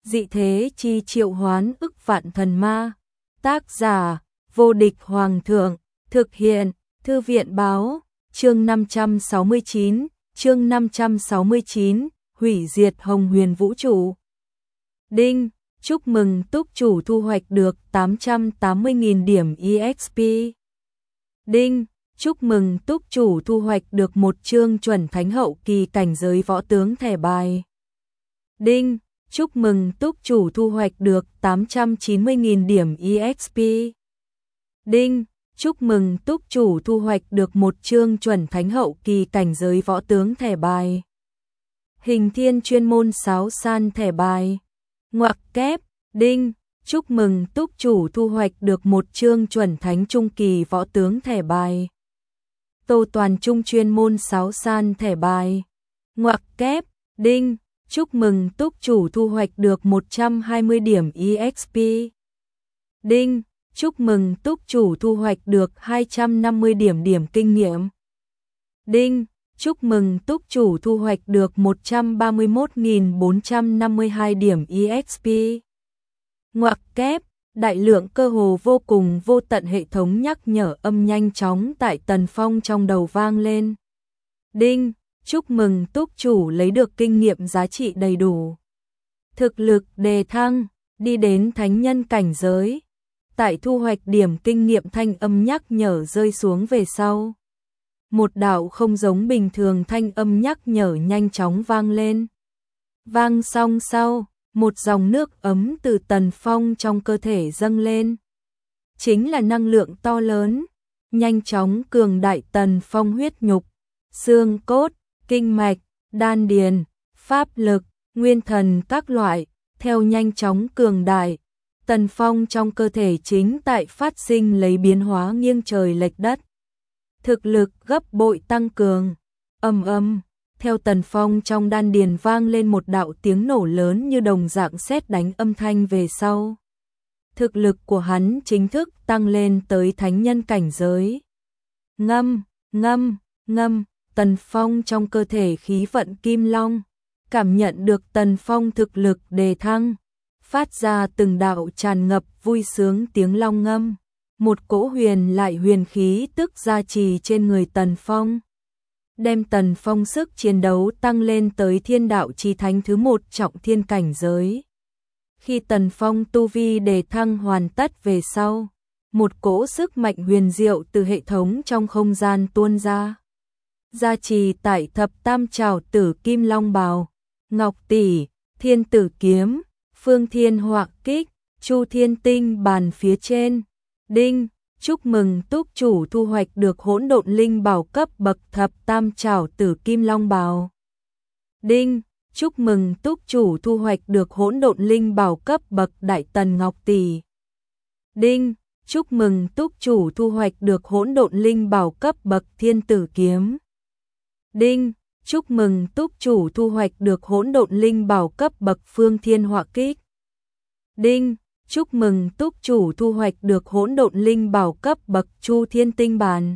Dị thế chi triệu hoán ức vạn thần ma. Tác giả: Vô địch hoàng thượng. Thực hiện: Thư viện báo. Chương 569, hủy diệt Hồng Huyền vũ trụ. Đinh, chúc mừng túc chủ thu hoạch được 880.000 điểm EXP. Đinh, chúc mừng túc chủ thu hoạch được một chương chuẩn thánh hậu kỳ cảnh giới võ tướng thẻ bài. Đinh, chúc mừng túc chủ thu hoạch được 890.000 điểm EXP. Đinh, chúc mừng túc chủ thu hoạch được một chương chuẩn thánh hậu kỳ cảnh giới võ tướng thẻ bài. Hình thiên chuyên môn sáo san thẻ bài. Ngoặc kép. Đinh, chúc mừng túc chủ thu hoạch được một chương chuẩn thánh trung kỳ võ tướng thẻ bài. Tô toàn trung chuyên môn sáo san thẻ bài. Ngoặc kép. Đinh, chúc mừng túc chủ thu hoạch được 120 điểm EXP. Đinh, chúc mừng túc chủ thu hoạch được 250 điểm kinh nghiệm. Đinh, chúc mừng túc chủ thu hoạch được 131.452 điểm EXP. Ngoặc kép, đại lượng cơ hồ vô cùng vô tận hệ thống nhắc nhở âm nhanh chóng tại Tần Phong trong đầu vang lên. Đinh, chúc mừng túc chủ lấy được kinh nghiệm giá trị đầy đủ. Thực lực đề thăng, đi đến thánh nhân cảnh giới. Tại thu hoạch điểm kinh nghiệm thanh âm nhắc nhở rơi xuống về sau. Một đạo không giống bình thường thanh âm nhắc nhở nhanh chóng vang lên. Vang xong sau, một dòng nước ấm từ Tần Phong trong cơ thể dâng lên. Chính là năng lượng to lớn, nhanh chóng cường đại Tần Phong huyết nhục, xương cốt, kinh mạch, đan điền, pháp lực, nguyên thần các loại, theo nhanh chóng cường đại. Tần Phong trong cơ thể chính tại phát sinh lấy biến hóa nghiêng trời lệch đất. Thực lực gấp bội tăng cường. Ầm ầm, theo Tần Phong trong đan điền vang lên một đạo tiếng nổ lớn như đồng dạng sét đánh âm thanh về sau. Thực lực của hắn chính thức tăng lên tới thánh nhân cảnh giới. Ngâm, ngâm, ngâm, Tần Phong trong cơ thể khí vận kim long, cảm nhận được Tần Phong thực lực đề thăng, phát ra từng đạo tràn ngập vui sướng tiếng long ngâm. Một cỗ huyền lại huyền khí tức gia trì trên người Tần Phong, đem Tần Phong sức chiến đấu tăng lên tới thiên đạo chi thánh thứ 1 trọng thiên cảnh giới. Khi Tần Phong tu vi đề thăng hoàn tất về sau, một cỗ sức mạnh huyền diệu từ hệ thống trong không gian tuôn ra. Gia trì tại thập tam trảo tử kim long bào, ngọc tỷ, thiên tử kiếm, phương thiên họa kích, chu thiên tinh bàn phía trên. Đinh, chúc mừng túc chủ thu hoạch được hỗn độn linh bảo cấp bậc thập tam trảo tử kim long bào. Đinh, chúc mừng túc chủ thu hoạch được hỗn độn linh bảo cấp bậc đại tần ngọc tỷ. Đinh, chúc mừng túc chủ thu hoạch được hỗn độn linh bảo cấp bậc thiên tử kiếm. Đinh, chúc mừng túc chủ thu hoạch được hỗn độn linh bảo cấp bậc phương thiên họa kích. Đinh, chúc mừng túc chủ thu hoạch được hỗn độn linh bảo cấp bậc chu thiên tinh bàn.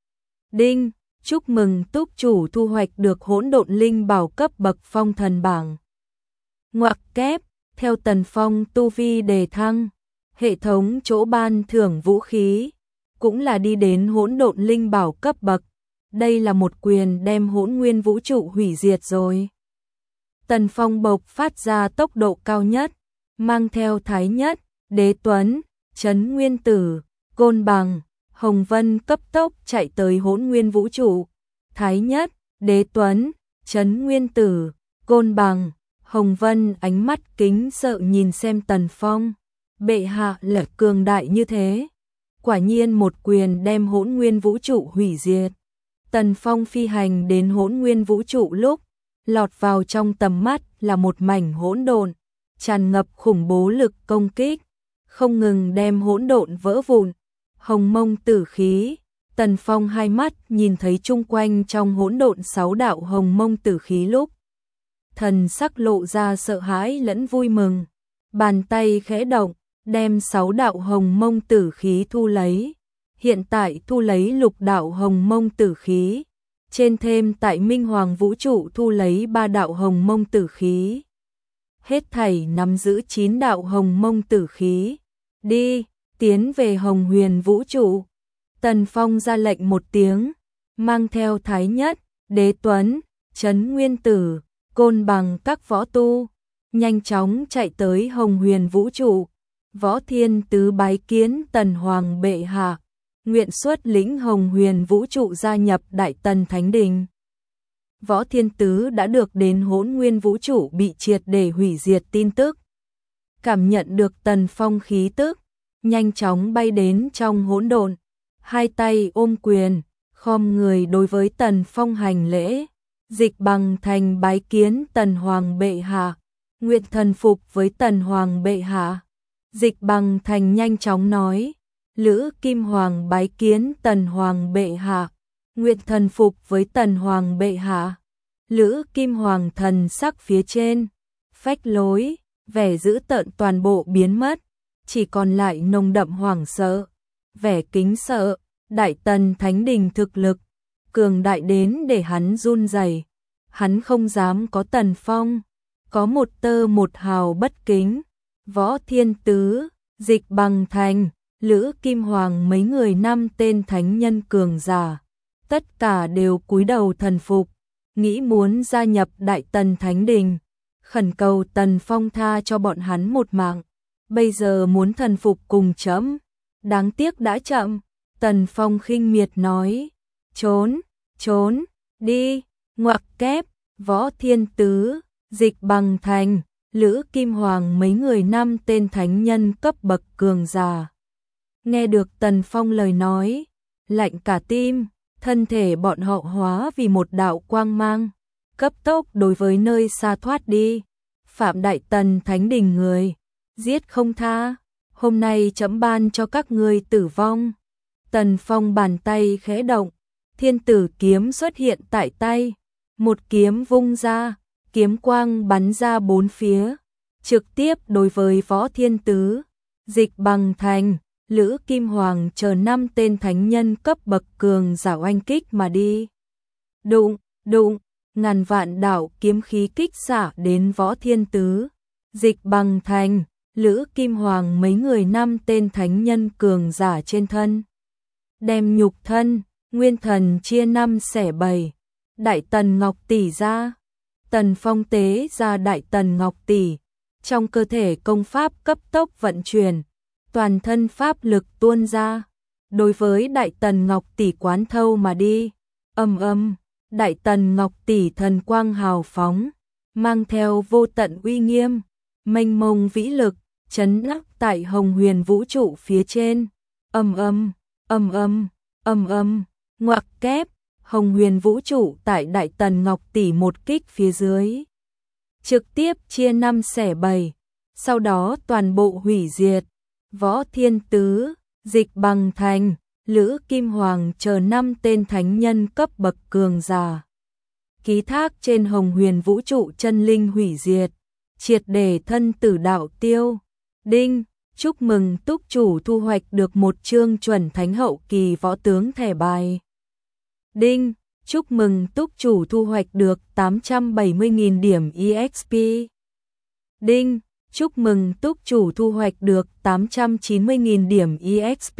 Đinh, chúc mừng túc chủ thu hoạch được hỗn độn linh bảo cấp bậc phong thần bảng. Ngoặc kép, theo Tần Phong tu vi đề thăng, hệ thống chỗ ban thưởng vũ khí cũng là đi đến hỗn độn linh bảo cấp bậc. Đây là một quyền đem hỗn nguyên vũ trụ hủy diệt rồi. Tần Phong bộc phát ra tốc độ cao nhất, mang theo Thái Nhất, Đế Tuấn, Trấn Nguyên Tử, Côn Bằng, Hồng Vân cấp tốc chạy tới hỗn nguyên vũ trụ. Thái Nhất, Đế Tuấn, Trấn Nguyên Tử, Côn Bằng, Hồng Vân ánh mắt kính sợ nhìn xem Tần Phong. Bệ hạ là cường đại như thế. Quả nhiên một quyền đem hỗn nguyên vũ trụ hủy diệt. Tần Phong phi hành đến hỗn nguyên vũ trụ lúc, lọt vào trong tầm mắt là một mảnh hỗn độn, tràn ngập khủng bố lực công kích, không ngừng đem hỗn độn vỡ vụn. Hồng mông tử khí, Tần Phong hai mắt nhìn thấy chung quanh trong hỗn độn 6 đạo hồng mông tử khí lúc, thần sắc lộ ra sợ hãi lẫn vui mừng, bàn tay khẽ động, đem 6 đạo hồng mông tử khí thu lấy. Hiện tại thu lấy lục đạo hồng mông tử khí, trên thêm tại Minh Hoàng vũ trụ thu lấy 3 đạo hồng mông tử khí. hết thảy nắm giữ 9 đạo hồng mông tử khí. Đi, tiến về Hồng Huyền vũ trụ. Tần Phong ra lệnh một tiếng, mang theo Thái Nhất, Đế Tuấn, Trấn Nguyên Tử, Côn Bằng các võ tu, nhanh chóng chạy tới Hồng Huyền vũ trụ. Võ Thiên Tứ bái kiến Tần Hoàng bệ hạ, nguyện xuất lĩnh Hồng Huyền vũ trụ gia nhập Đại Tần Thánh Đình. Võ Thiên Tứ đã được đến Hỗn Nguyên vũ trụ bị triệt để hủy diệt tin tức. Cảm nhận được Tần Phong khí tức, nhanh chóng bay đến trong hỗn độn, hai tay ôm quyền, khom người đối với Tần Phong hành lễ. Dịch Bằng Thành bái kiến Tần Hoàng bệ hạ, nguyện thần phục với Tần Hoàng bệ hạ. Dịch Bằng Thành nhanh chóng nói, Lữ Kim Hoàng bái kiến Tần Hoàng bệ hạ, nguyện thần phục với Tần Hoàng bệ hạ. Lữ Kim Hoàng thần sắc phía trên, phách lối, vẻ dữ tợn toàn bộ biến mất, chỉ còn lại nồng đậm hoảng sợ, vẻ kính sợ. Đại Tần Thánh Đình thực lực cường đại đến để hắn run rẩy, hắn không dám có Tần Phong có một tơ một hào bất kính. Võ Thiên Tứ, Dịch Bằng Thành, Lữ Kim Hoàng mấy người 5 tên thánh nhân cường giả, tất cả đều cúi đầu thần phục, nghĩ muốn gia nhập Đại Tần Thánh Đình, khẩn cầu Tần Phong tha cho bọn hắn một mạng. Bây giờ muốn thần phục cùng chấm, đáng tiếc đã chậm. Tần Phong khinh miệt nói, trốn, trốn, đi, ngoặc kép. Võ Thiên Tứ, Dịch Bằng Thành, Lữ Kim Hoàng mấy người 5 tên thánh nhân cấp bậc cường giả. Nghe được Tần Phong lời nói, lạnh cả tim, thân thể bọn họ hóa vì một đạo quang mang, cấp tốc đối với nơi xa thoát đi. Phạm Đại Tần Thánh Đình người, giết không tha, hôm nay chấm ban cho các ngươi tử vong. Tần Phong bàn tay khẽ động, Thiên Tử kiếm xuất hiện tại tay, một kiếm vung ra, kiếm quang bắn ra bốn phía, trực tiếp đối với Võ Thiên Tứ, Dịch Bằng Thành, Lữ Kim Hoàng chờ 5 tên thánh nhân cấp bậc cường giả oanh kích mà đi. Đụng, đụng, ngàn vạn đạo kiếm khí kích xạ đến Võ Thiên Tứ, Dịch Bằng Thành, Lữ Kim Hoàng mấy người 5 tên thánh nhân cường giả trên thân. Đem nhục thân, nguyên thần chia 5 xẻ 7. Đại Tần Ngọc Tỷ ra. Tần Phong tế ra Đại Tần Ngọc Tỷ, trong cơ thể công pháp cấp tốc vận chuyển, toàn thân pháp lực tuôn ra, đối với Đại Tần Ngọc Tỷ quán thâu mà đi. Ầm ầm, Đại Tần Ngọc Tỷ thần quang hào phóng, mang theo vô tận uy nghiêm, mênh mông vĩ lực, chấn áp tại Hồng Huyền vũ trụ phía trên. Ầm ầm, ầm ầm, ầm ầm, ngoặc kép. Hồng Huyền vũ trụ tại Đại Tần Ngọc Tỷ một kích phía dưới, trực tiếp chia 5 xẻ 7, sau đó toàn bộ hủy diệt. Võ Thiên Tứ, Dịch Bằng Thành, Lữ Kim Hoàng chờ 5 tên thánh nhân cấp bậc cường giả, ký thác trên Hồng Huyền vũ trụ chân linh hủy diệt, triệt để thân tử đạo tiêu. Đinh, chúc mừng túc chủ thu hoạch được một chương chuẩn thánh hậu kỳ võ tướng thẻ bài. Đinh, chúc mừng túc chủ thu hoạch được 870.000 điểm EXP. Đinh, chúc mừng túc chủ thu hoạch được 890.000 điểm EXP.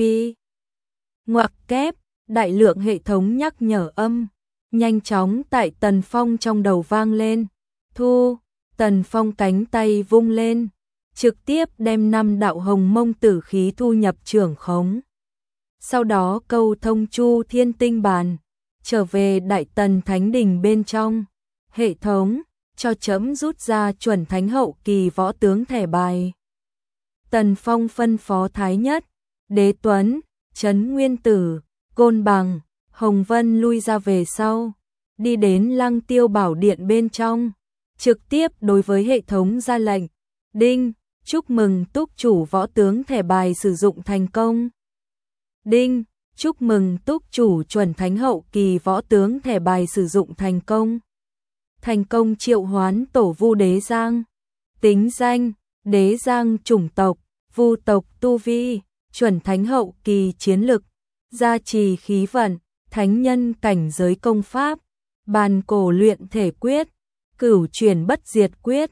Ngoặc kép, đại lượng hệ thống nhắc nhở âm, nhanh chóng tại Tần Phong trong đầu vang lên. Thu, Tần Phong cánh tay vung lên, trực tiếp đem 5 đạo hồng mông tử khí thu nhập trưởng khống. Sau đó câu thông Chu Thiên Tinh Bàn, trở về Đại Tần Thánh Đình bên trong. Hệ thống, cho chấm rút ra chuẩn thánh hậu kỳ võ tướng thẻ bài. Tần Phong phân phó Thái Nhất, Đế Tuấn, Trấn Nguyên Tử, Côn Bằng, Hồng Vân lui ra về sau, đi đến Lăng Tiêu Bảo Điện bên trong, trực tiếp đối với hệ thống ra lệnh. Đinh, chúc mừng túc chủ võ tướng thẻ bài sử dụng thành công. Đinh, chúc mừng túc chủ chuẩn thánh hậu kỳ võ tướng thẻ bài sử dụng thành công. Thành công triệu hoán tổ Vu Đế Giang. Tính danh, Đế Giang chủng tộc, Vu tộc tu vi, chuẩn thánh hậu kỳ chiến lực, gia trì khí vận, thánh nhân cảnh giới công pháp, bàn cổ luyện thể quyết, cửu chuyển bất diệt quyết,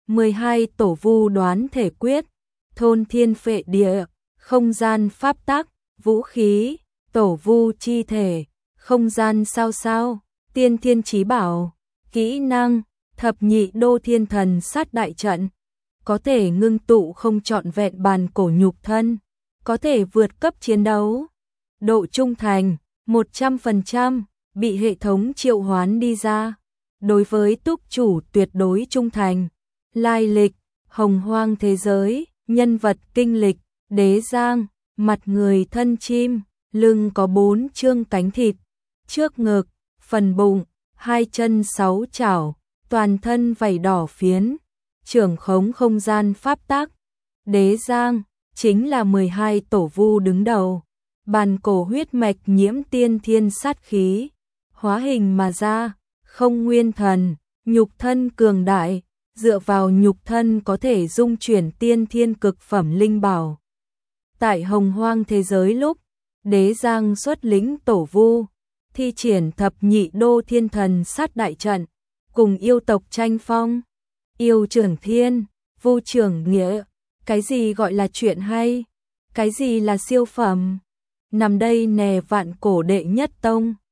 12 tổ vu đoán thể quyết, thôn thiên phệ địa, không gian pháp tắc, vũ khí, tổ vu chi thể, không gian sao sao, tiên thiên chí bảo, kỹ năng, thập nhị đô thiên thần sát đại trận, có thể ngưng tụ không trọn vẹn bàn cổ nhục thân, có thể vượt cấp chiến đấu, độ trung thành 100%, bị hệ thống triệu hoán đi ra. Đối với túc chủ tuyệt đối trung thành, lai lịch, hồng hoang thế giới, nhân vật kinh lịch, đế giang, mặt người thân chim, lưng có 4 chương cánh thịt, trước ngực, phần bụng, 2 chân 6 chảo, toàn thân vảy đỏ phiến, trưởng khống không gian pháp tắc. Đế giang, chính là 12 tổ vu đứng đầu, bàn cổ huyết mạch nhiễm tiên thiên sát khí, hóa hình mà ra, không nguyên thần, nhục thân cường đại, dựa vào nhục thân có thể dung chuyển tiên thiên cực phẩm linh bảo. Tại hồng hoang thế giới lúc, đế giang xuất lĩnh tổ vu, thi triển thập nhị đô thiên thần sát đại trận, cùng yêu tộc tranh phong, yêu trưởng thiên, vu trưởng nghĩa, cái gì gọi là chuyện hay, cái gì là siêu phẩm, nằm đây nè vạn cổ đệ nhất tông.